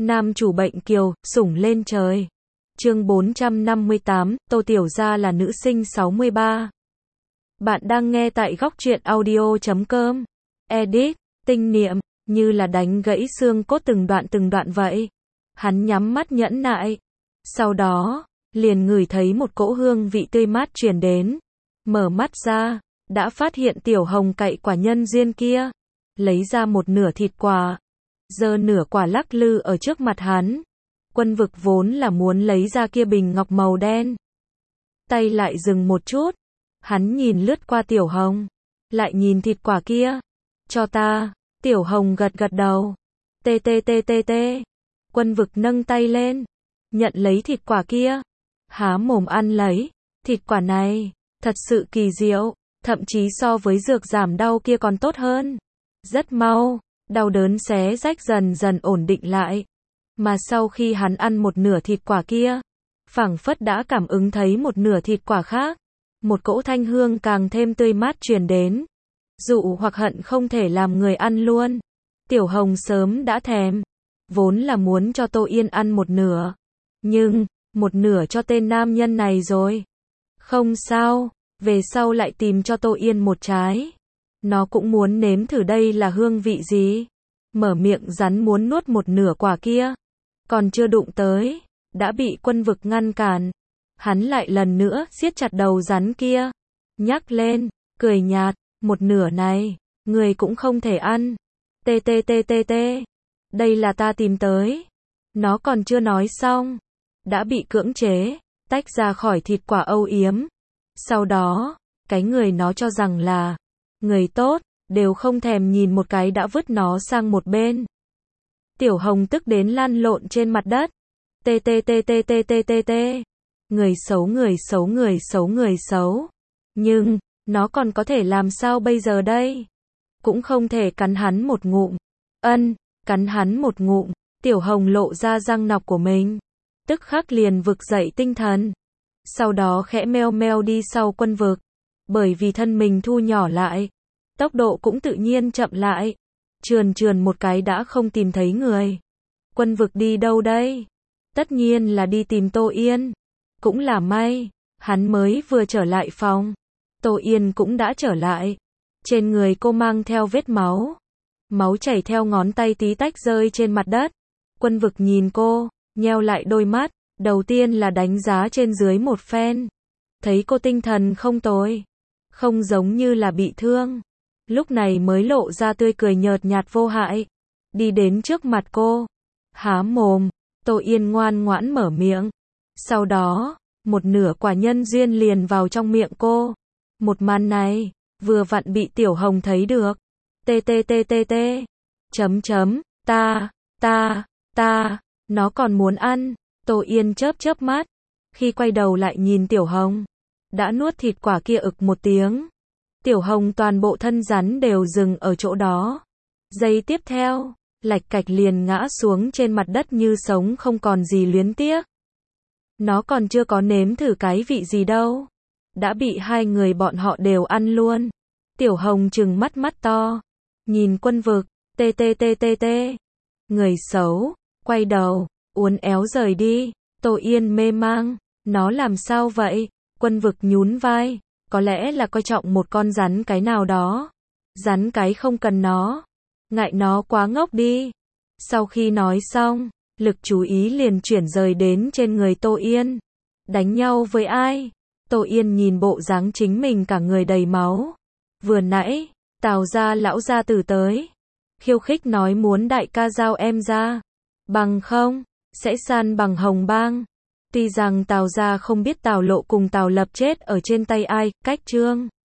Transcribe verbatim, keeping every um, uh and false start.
Nam chủ bệnh kiều, sủng lên trời. Chương bốn trăm năm mươi tám, Tô Tiểu Gia là nữ sinh sáu mươi ba. Bạn đang nghe tại góc truyện audio chấm com. Edit, tinh niệm, như là đánh gãy xương cốt từng đoạn từng đoạn vậy. Hắn nhắm mắt nhẫn nại. Sau đó, liền ngửi thấy một cỗ hương vị tươi mát truyền đến. Mở mắt ra, đã phát hiện Tiểu Hồng cậy quả nhân duyên kia. Lấy ra một nửa thịt quả. Giơ nửa quả lắc lư ở trước mặt hắn. Quân vực vốn là muốn lấy ra kia bình ngọc màu đen. Tay lại dừng một chút. Hắn nhìn lướt qua Tiểu Hồng. Lại nhìn thịt quả kia. Cho ta. Tiểu Hồng gật gật đầu. Tê tê tê tê tê. Quân vực nâng tay lên. Nhận lấy thịt quả kia. Há mồm ăn lấy. Thịt quả này. Thật sự kỳ diệu. Thậm chí so với dược giảm đau kia còn tốt hơn. Rất mau. Đau đớn xé rách dần dần ổn định lại. Mà sau khi hắn ăn một nửa thịt quả kia, phảng phất đã cảm ứng thấy một nửa thịt quả khác. Một cỗ thanh hương càng thêm tươi mát truyền đến. Dụ hoặc hận không thể làm người ăn luôn. Tiểu Hồng sớm đã thèm. Vốn là muốn cho Tô Yên ăn một nửa. Nhưng, một nửa cho tên nam nhân này rồi. Không sao, về sau lại tìm cho Tô Yên một trái. Nó cũng muốn nếm thử đây là hương vị gì. Mở miệng rắn muốn nuốt một nửa quả kia. Còn chưa đụng tới, đã bị quân vực ngăn cản. Hắn lại lần nữa siết chặt đầu rắn kia. Nhắc lên, cười nhạt, một nửa này, người cũng không thể ăn. Tê tê tê tê tê. Đây là ta tìm tới. Nó còn chưa nói xong. Đã bị cưỡng chế, tách ra khỏi thịt quả âu yếm. Sau đó, cái người nó cho rằng là người tốt, đều không thèm nhìn một cái đã vứt nó sang một bên. Tiểu Hồng tức đến lăn lộn trên mặt đất. Tê tê tê tê tê tê tê tê. Người xấu người xấu người xấu người xấu. Nhưng, nó còn có thể làm sao bây giờ đây? Cũng không thể cắn hắn một ngụm. Ân, cắn hắn một ngụm. Tiểu Hồng lộ ra răng nọc của mình. Tức khắc liền vực dậy tinh thần. Sau đó khẽ meo meo đi sau quân vực. Bởi vì thân mình thu nhỏ lại. Tốc độ cũng tự nhiên chậm lại. Trườn trườn một cái đã không tìm thấy người. Quân vực đi đâu đây? Tất nhiên là đi tìm Tô Yên. Cũng là may, hắn mới vừa trở lại phòng. Tô Yên cũng đã trở lại. Trên người cô mang theo vết máu. Máu chảy theo ngón tay tí tách rơi trên mặt đất. Quân vực nhìn cô, nheo lại đôi mắt. Đầu tiên là đánh giá trên dưới một phen. Thấy cô tinh thần không tồi. Không giống như là bị thương. Lúc này mới lộ ra tươi cười nhợt nhạt vô hại. Đi đến trước mặt cô. Há mồm. Tô Yên ngoan ngoãn mở miệng. Sau đó, một nửa quả nhân duyên liền vào trong miệng cô. Một màn này, vừa vặn bị Tiểu Hồng thấy được. Tê tê tê tê tê. Chấm chấm. Ta, ta, ta. Nó còn muốn ăn. Tô Yên chớp chớp mắt. Khi quay đầu lại nhìn Tiểu Hồng. Đã nuốt thịt quả kia ực một tiếng. Tiểu Hồng toàn bộ thân rắn đều dừng ở chỗ đó. Giây tiếp theo, lạch cạch liền ngã xuống trên mặt đất như sống không còn gì luyến tiếc. Nó còn chưa có nếm thử cái vị gì đâu. Đã bị hai người bọn họ đều ăn luôn. Tiểu Hồng trừng mắt mắt to. Nhìn quân vực, tê tê tê tê tê. Người xấu, quay đầu, uốn éo rời đi. Tô Yên mê mang. Nó làm sao vậy? Quân vực nhún vai. Có lẽ là coi trọng một con rắn cái nào đó. Rắn cái không cần nó. Ngại nó quá ngốc đi. Sau khi nói xong, lực chú ý liền chuyển rời đến trên người Tô Yên. Đánh nhau với ai? Tô Yên nhìn bộ dáng chính mình cả người đầy máu. Vừa nãy, Tào gia lão gia tử tới. Khiêu khích nói muốn đại ca giao em ra. Bằng không, sẽ san bằng Hồng Bang. Tuy rằng Tào gia không biết Tào Lộ cùng Tào Lập chết ở trên tay ai, cách chương.